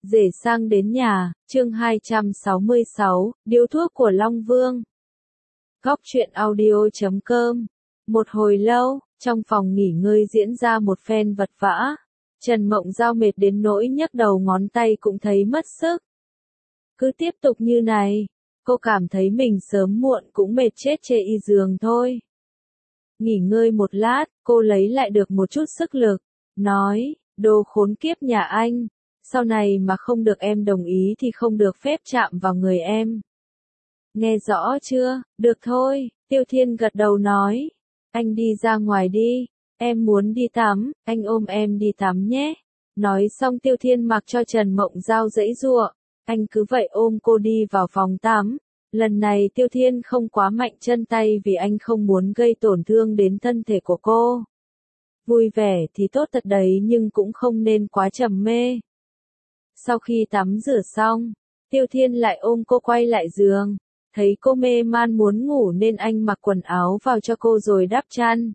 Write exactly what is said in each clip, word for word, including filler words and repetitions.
Rể sang đến nhà, chương hai trăm sáu mươi sáu, điếu thuốc của Long Vương. Góc truyện audio chấm com. Một hồi lâu, trong phòng nghỉ ngơi diễn ra một phen vật vã. Trần Mộng Giao mệt đến nỗi nhấc đầu ngón tay cũng thấy mất sức. Cứ tiếp tục như này, cô cảm thấy mình sớm muộn cũng mệt chết chê y giường thôi. Nghỉ ngơi một lát, cô lấy lại được một chút sức lực, nói, đồ khốn kiếp nhà anh. Sau này mà không được em đồng ý thì không được phép chạm vào người em. Nghe rõ chưa? Được thôi, Tiêu Thiên gật đầu nói. Anh đi ra ngoài đi, em muốn đi tắm, anh ôm em đi tắm nhé. Nói xong Tiêu Thiên mặc cho Trần Mộng Giao giãy giụa, anh cứ vậy ôm cô đi vào phòng tắm. Lần này Tiêu Thiên không quá mạnh chân tay vì anh không muốn gây tổn thương đến thân thể của cô. Vui vẻ thì tốt thật đấy nhưng cũng không nên quá trầm mê. Sau khi tắm rửa xong, Tiêu Thiên lại ôm cô quay lại giường, thấy cô mê man muốn ngủ nên anh mặc quần áo vào cho cô rồi đắp chăn.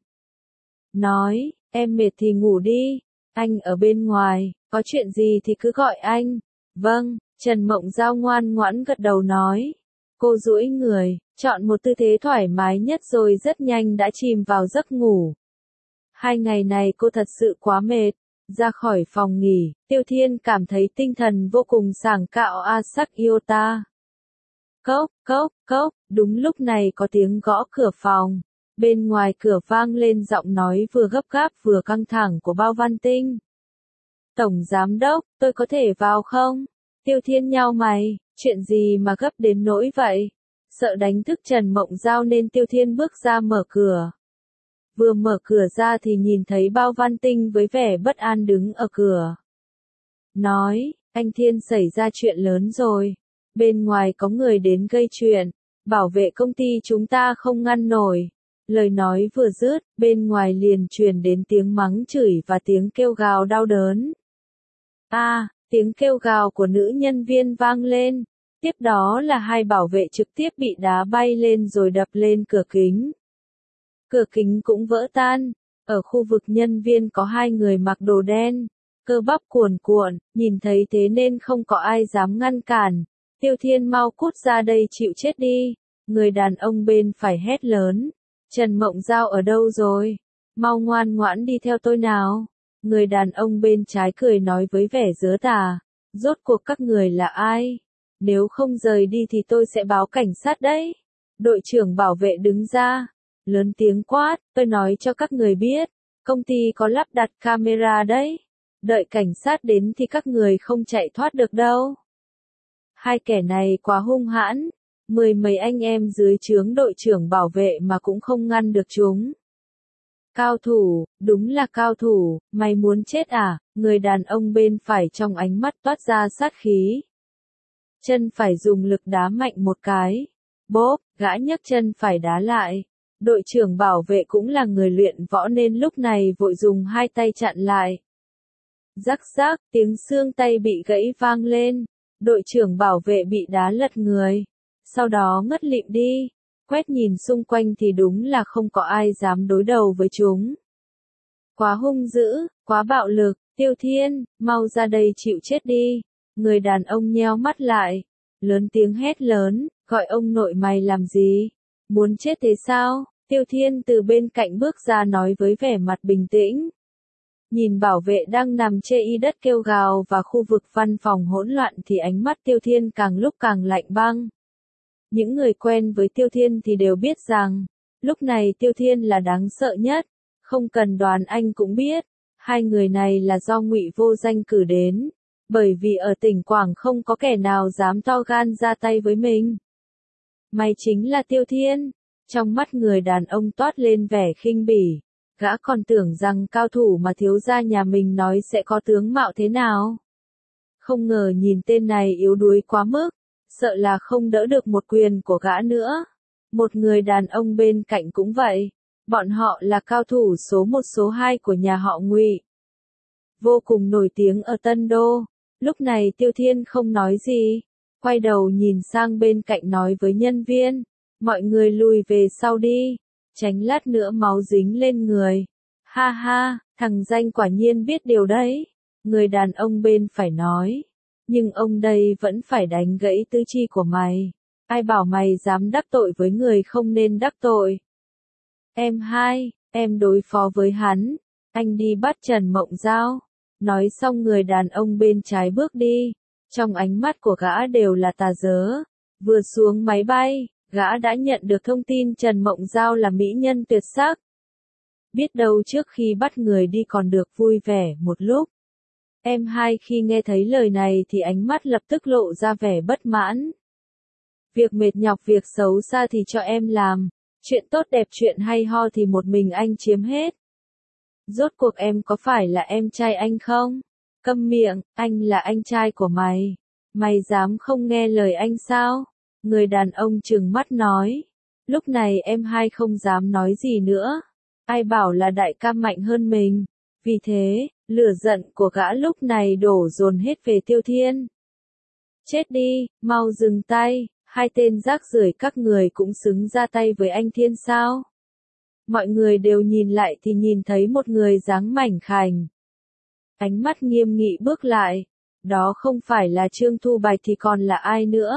Nói, em mệt thì ngủ đi, anh ở bên ngoài, có chuyện gì thì cứ gọi anh. Vâng, Trần Mộng Giao ngoan ngoãn gật đầu nói. Cô duỗi người, chọn một tư thế thoải mái nhất rồi rất nhanh đã chìm vào giấc ngủ. Hai ngày này cô thật sự quá mệt. Ra khỏi phòng nghỉ, Tiêu Thiên cảm thấy tinh thần vô cùng sảng cạo a sắc yêu ta. Cốc, cốc, cốc, đúng lúc này có tiếng gõ cửa phòng. Bên ngoài cửa vang lên giọng nói vừa gấp gáp vừa căng thẳng của Bao Văn Tinh. Tổng Giám Đốc, tôi có thể vào không? Tiêu Thiên nhao mày, chuyện gì mà gấp đến nỗi vậy? Sợ đánh thức Trần Mộng Giao nên Tiêu Thiên bước ra mở cửa. Vừa mở cửa ra thì nhìn thấy Bao Văn Tinh với vẻ bất an đứng ở cửa. Nói, anh Thiên xảy ra chuyện lớn rồi. Bên ngoài có người đến gây chuyện. Bảo vệ công ty chúng ta không ngăn nổi. Lời nói vừa dứt, bên ngoài liền truyền đến tiếng mắng chửi và tiếng kêu gào đau đớn. A, à, tiếng kêu gào của nữ nhân viên vang lên. Tiếp đó là hai bảo vệ trực tiếp bị đá bay lên rồi đập lên cửa kính. Cửa kính cũng vỡ tan. Ở khu vực nhân viên có hai người mặc đồ đen, cơ bắp cuồn cuộn, nhìn thấy thế nên không có ai dám ngăn cản. Tiêu Thiên mau cút ra đây chịu chết đi. Người đàn ông bên phải hét lớn. Trần Mộng Giao ở đâu rồi? Mau ngoan ngoãn đi theo tôi nào. Người đàn ông bên trái cười nói với vẻ giớ tà. Rốt cuộc các người là ai? Nếu không rời đi thì tôi sẽ báo cảnh sát đấy. Đội trưởng bảo vệ đứng ra. Lớn tiếng quát, tôi nói cho các người biết, công ty có lắp đặt camera đấy. Đợi cảnh sát đến thì các người không chạy thoát được đâu. Hai kẻ này quá hung hãn, mười mấy anh em dưới trướng đội trưởng bảo vệ mà cũng không ngăn được chúng. Cao thủ, đúng là cao thủ, mày muốn chết à? Người đàn ông bên phải trong ánh mắt toát ra sát khí. Chân phải dùng lực đá mạnh một cái. Bốp, gã nhấc chân phải đá lại. Đội trưởng bảo vệ cũng là người luyện võ nên lúc này vội dùng hai tay chặn lại. Rắc rắc, tiếng xương tay bị gãy vang lên. Đội trưởng bảo vệ bị đá lật người. Sau đó ngất lịm đi. Quét nhìn xung quanh thì đúng là không có ai dám đối đầu với chúng. Quá hung dữ, quá bạo lực, Tiêu Thiên, mau ra đây chịu chết đi. Người đàn ông nheo mắt lại. Lớn tiếng hét lớn, gọi ông nội mày làm gì? Muốn chết thế sao? Tiêu Thiên từ bên cạnh bước ra nói với vẻ mặt bình tĩnh. Nhìn bảo vệ đang nằm chê y đất kêu gào và khu vực văn phòng hỗn loạn thì ánh mắt Tiêu Thiên càng lúc càng lạnh băng. Những người quen với Tiêu Thiên thì đều biết rằng, lúc này Tiêu Thiên là đáng sợ nhất, không cần đoán anh cũng biết, hai người này là do Ngụy Vô Danh cử đến, bởi vì ở tỉnh Quảng không có kẻ nào dám to gan ra tay với mình. Mày chính là Tiêu Thiên. Trong mắt người đàn ông toát lên vẻ khinh bỉ, gã còn tưởng rằng cao thủ mà thiếu gia nhà mình nói sẽ có tướng mạo thế nào. Không ngờ nhìn tên này yếu đuối quá mức, sợ là không đỡ được một quyền của gã nữa. Một người đàn ông bên cạnh cũng vậy, bọn họ là cao thủ số một số hai của nhà họ Ngụy. Vô cùng nổi tiếng ở Tân Đô, lúc này Tiêu Thiên không nói gì, quay đầu nhìn sang bên cạnh nói với nhân viên. Mọi người lùi về sau đi, tránh lát nữa máu dính lên người. Ha ha, thằng danh quả nhiên biết điều đấy. Người đàn ông bên phải nói. Nhưng ông đây vẫn phải đánh gãy tứ chi của mày. Ai bảo mày dám đắc tội với người không nên đắc tội. Em hai, em đối phó với hắn, anh đi bắt Trần Mộng Giao. Nói xong người đàn ông bên trái bước đi, trong ánh mắt của gã đều là tà dớ. Vừa xuống máy bay, gã đã nhận được thông tin Trần Mộng Giao là mỹ nhân tuyệt sắc. Biết đâu trước khi bắt người đi còn được vui vẻ một lúc. Em hai khi nghe thấy lời này thì ánh mắt lập tức lộ ra vẻ bất mãn. Việc mệt nhọc việc xấu xa thì cho em làm, chuyện tốt đẹp chuyện hay ho thì một mình anh chiếm hết. Rốt cuộc em có phải là em trai anh không? Câm miệng, anh là anh trai của mày. Mày dám không nghe lời anh sao? Người đàn ông trừng mắt nói. Lúc này em hai không dám nói gì nữa. Ai bảo là đại ca mạnh hơn mình. Vì thế, lửa giận của gã lúc này đổ dồn hết về Tiêu Thiên. Chết đi, mau dừng tay, hai tên rác rưởi các người cũng xứng ra tay với anh Thiên sao? Mọi người đều nhìn lại thì nhìn thấy một người dáng mảnh khảnh. Ánh mắt nghiêm nghị bước lại. Đó không phải là Trương Thu Bạch thì còn là ai nữa?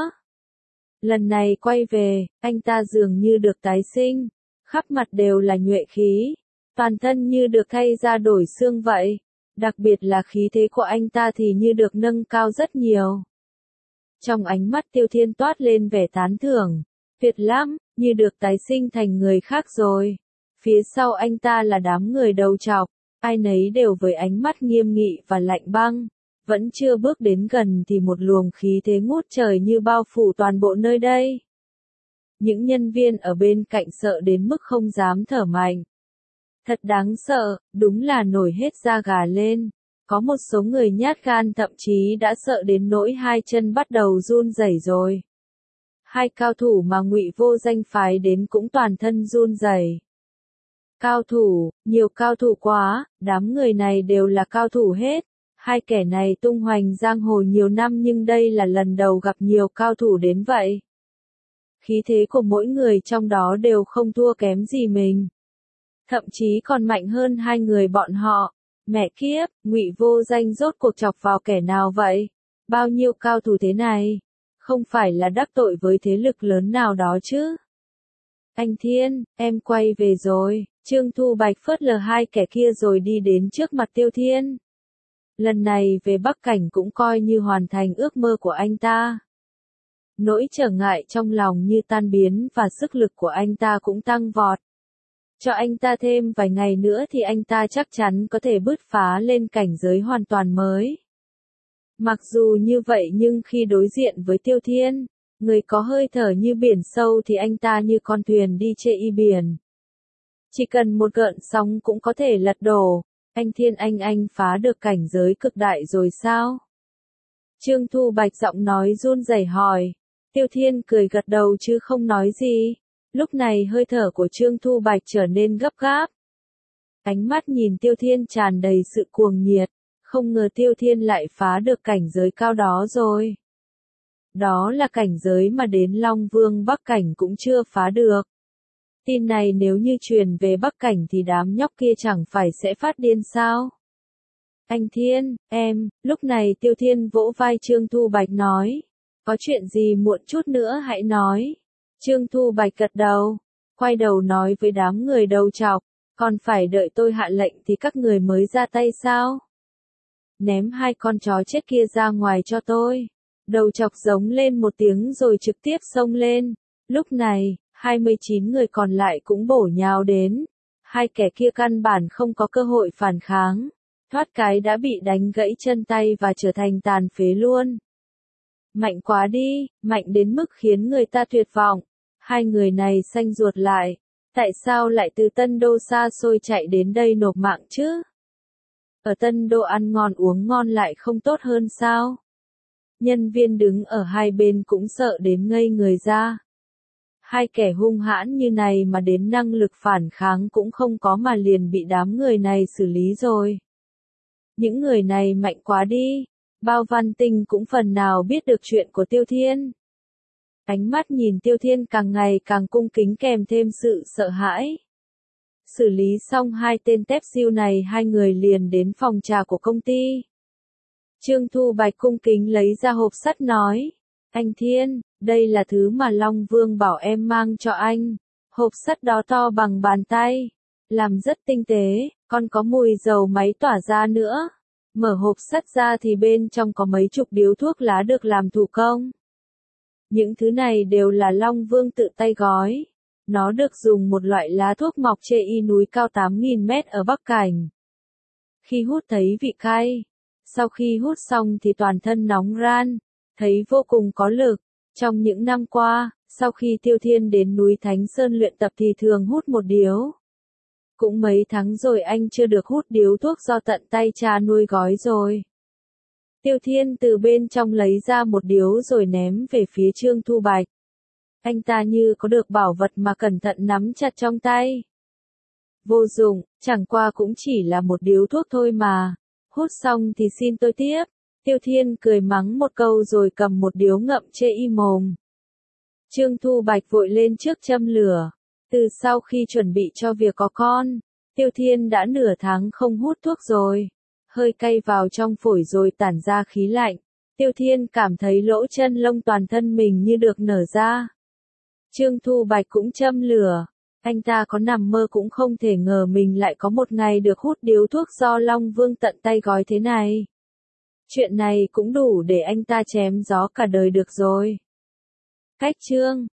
Lần này quay về, anh ta dường như được tái sinh. Khắp mặt đều là nhuệ khí. Toàn thân như được thay ra đổi xương vậy. Đặc biệt là khí thế của anh ta thì như được nâng cao rất nhiều. Trong ánh mắt Tiêu Thiên toát lên vẻ tán thưởng. Tuyệt lắm, như được tái sinh thành người khác rồi. Phía sau anh ta là đám người đầu trọc, ai nấy đều với ánh mắt nghiêm nghị và lạnh băng. Vẫn chưa bước đến gần thì một luồng khí thế ngút trời như bao phủ toàn bộ nơi đây. Những nhân viên ở bên cạnh sợ đến mức không dám thở mạnh. Thật đáng sợ, đúng là nổi hết da gà lên. Có một số người nhát gan thậm chí đã sợ đến nỗi hai chân bắt đầu run rẩy rồi. Hai cao thủ mà Ngụy Vô Danh phái đến cũng toàn thân run rẩy. Cao thủ, nhiều cao thủ quá, đám người này đều là cao thủ hết. Hai kẻ này tung hoành giang hồ nhiều năm nhưng đây là lần đầu gặp nhiều cao thủ đến vậy. Khí thế của mỗi người trong đó đều không thua kém gì mình. Thậm chí còn mạnh hơn hai người bọn họ. Mẹ kiếp, Ngụy Vô Danh rốt cuộc chọc vào kẻ nào vậy? Bao nhiêu cao thủ thế này? Không phải là đắc tội với thế lực lớn nào đó chứ? Anh Thiên, em quay về rồi. Trương Thu Bạch phớt lờ hai kẻ kia rồi đi đến trước mặt Tiêu Thiên. Lần này về Bắc Cảnh cũng coi như hoàn thành ước mơ của anh ta. Nỗi trở ngại trong lòng như tan biến và sức lực của anh ta cũng tăng vọt. Cho anh ta thêm vài ngày nữa thì anh ta chắc chắn có thể bứt phá lên cảnh giới hoàn toàn mới. Mặc dù như vậy nhưng khi đối diện với Tiêu Thiên, người có hơi thở như biển sâu thì anh ta như con thuyền đi trên y biển. Chỉ cần một gợn sóng cũng có thể lật đổ. Anh Thiên anh anh phá được cảnh giới cực đại rồi sao? Trương Thu Bạch giọng nói run rẩy hỏi. Tiêu Thiên cười gật đầu chứ không nói gì. Lúc này hơi thở của Trương Thu Bạch trở nên gấp gáp. Ánh mắt nhìn Tiêu Thiên tràn đầy sự cuồng nhiệt. Không ngờ Tiêu Thiên lại phá được cảnh giới cao đó rồi. Đó là cảnh giới mà đến Long Vương Bắc Cảnh cũng chưa phá được. Tin này nếu như truyền về Bắc Cảnh thì đám nhóc kia chẳng phải sẽ phát điên sao? Anh Thiên, em, lúc này Tiêu Thiên vỗ vai Trương Thu Bạch nói. Có chuyện gì muộn chút nữa hãy nói. Trương Thu Bạch gật đầu, quay đầu nói với đám người đầu trọc. Còn phải đợi tôi hạ lệnh thì các người mới ra tay sao? Ném hai con chó chết kia ra ngoài cho tôi. Đầu chọc giống lên một tiếng rồi trực tiếp xông lên. Lúc này, hai mươi chín người còn lại cũng bổ nhào đến. Hai kẻ kia căn bản không có cơ hội phản kháng. Thoát cái đã bị đánh gãy chân tay và trở thành tàn phế luôn. Mạnh quá đi, mạnh đến mức khiến người ta tuyệt vọng. Hai người này xanh ruột lại. Tại sao lại từ Tân Đô xa xôi chạy đến đây nộp mạng chứ? Ở Tân Đô ăn ngon uống ngon lại không tốt hơn sao? Nhân viên đứng ở hai bên cũng sợ đến ngây người ra. Hai kẻ hung hãn như này mà đến năng lực phản kháng cũng không có mà liền bị đám người này xử lý rồi. Những người này mạnh quá đi. Bao Văn Tinh cũng phần nào biết được chuyện của Tiêu Thiên. Ánh mắt nhìn Tiêu Thiên càng ngày càng cung kính kèm thêm sự sợ hãi. Xử lý xong hai tên tép siêu này hai người liền đến phòng trà của công ty. Trương Thu Bạch cung kính lấy ra hộp sắt nói. Anh Thiên, đây là thứ mà Long Vương bảo em mang cho anh. Hộp sắt đó to bằng bàn tay. Làm rất tinh tế, còn có mùi dầu máy tỏa ra nữa. Mở hộp sắt ra thì bên trong có mấy chục điếu thuốc lá được làm thủ công. Những thứ này đều là Long Vương tự tay gói. Nó được dùng một loại lá thuốc mọc trên y núi cao tám nghìn mét ở Bắc Cảnh. Khi hút thấy vị cay. Sau khi hút xong thì toàn thân nóng ran, thấy vô cùng có lực. Trong những năm qua, sau khi Tiêu Thiên đến núi Thánh Sơn luyện tập thì thường hút một điếu. Cũng mấy tháng rồi anh chưa được hút điếu thuốc do tận tay cha nuôi gói rồi. Tiêu Thiên từ bên trong lấy ra một điếu rồi ném về phía Trương Thu Bạch. Anh ta như có được bảo vật mà cẩn thận nắm chặt trong tay. Vô dụng, chẳng qua cũng chỉ là một điếu thuốc thôi mà. Hút xong thì xin tôi tiếp. Tiêu Thiên cười mắng một câu rồi cầm một điếu ngậm chê y mồm. Trương Thu Bạch vội lên trước châm lửa. Từ sau khi chuẩn bị cho việc có con, Tiêu Thiên đã nửa tháng không hút thuốc rồi. Hơi cay vào trong phổi rồi tản ra khí lạnh. Tiêu Thiên cảm thấy lỗ chân lông toàn thân mình như được nở ra. Trương Thu Bạch cũng châm lửa. Anh ta có nằm mơ cũng không thể ngờ mình lại có một ngày được hút điếu thuốc do Long Vương tận tay gói thế này. Chuyện này cũng đủ để anh ta chém gió cả đời được rồi. Cách chương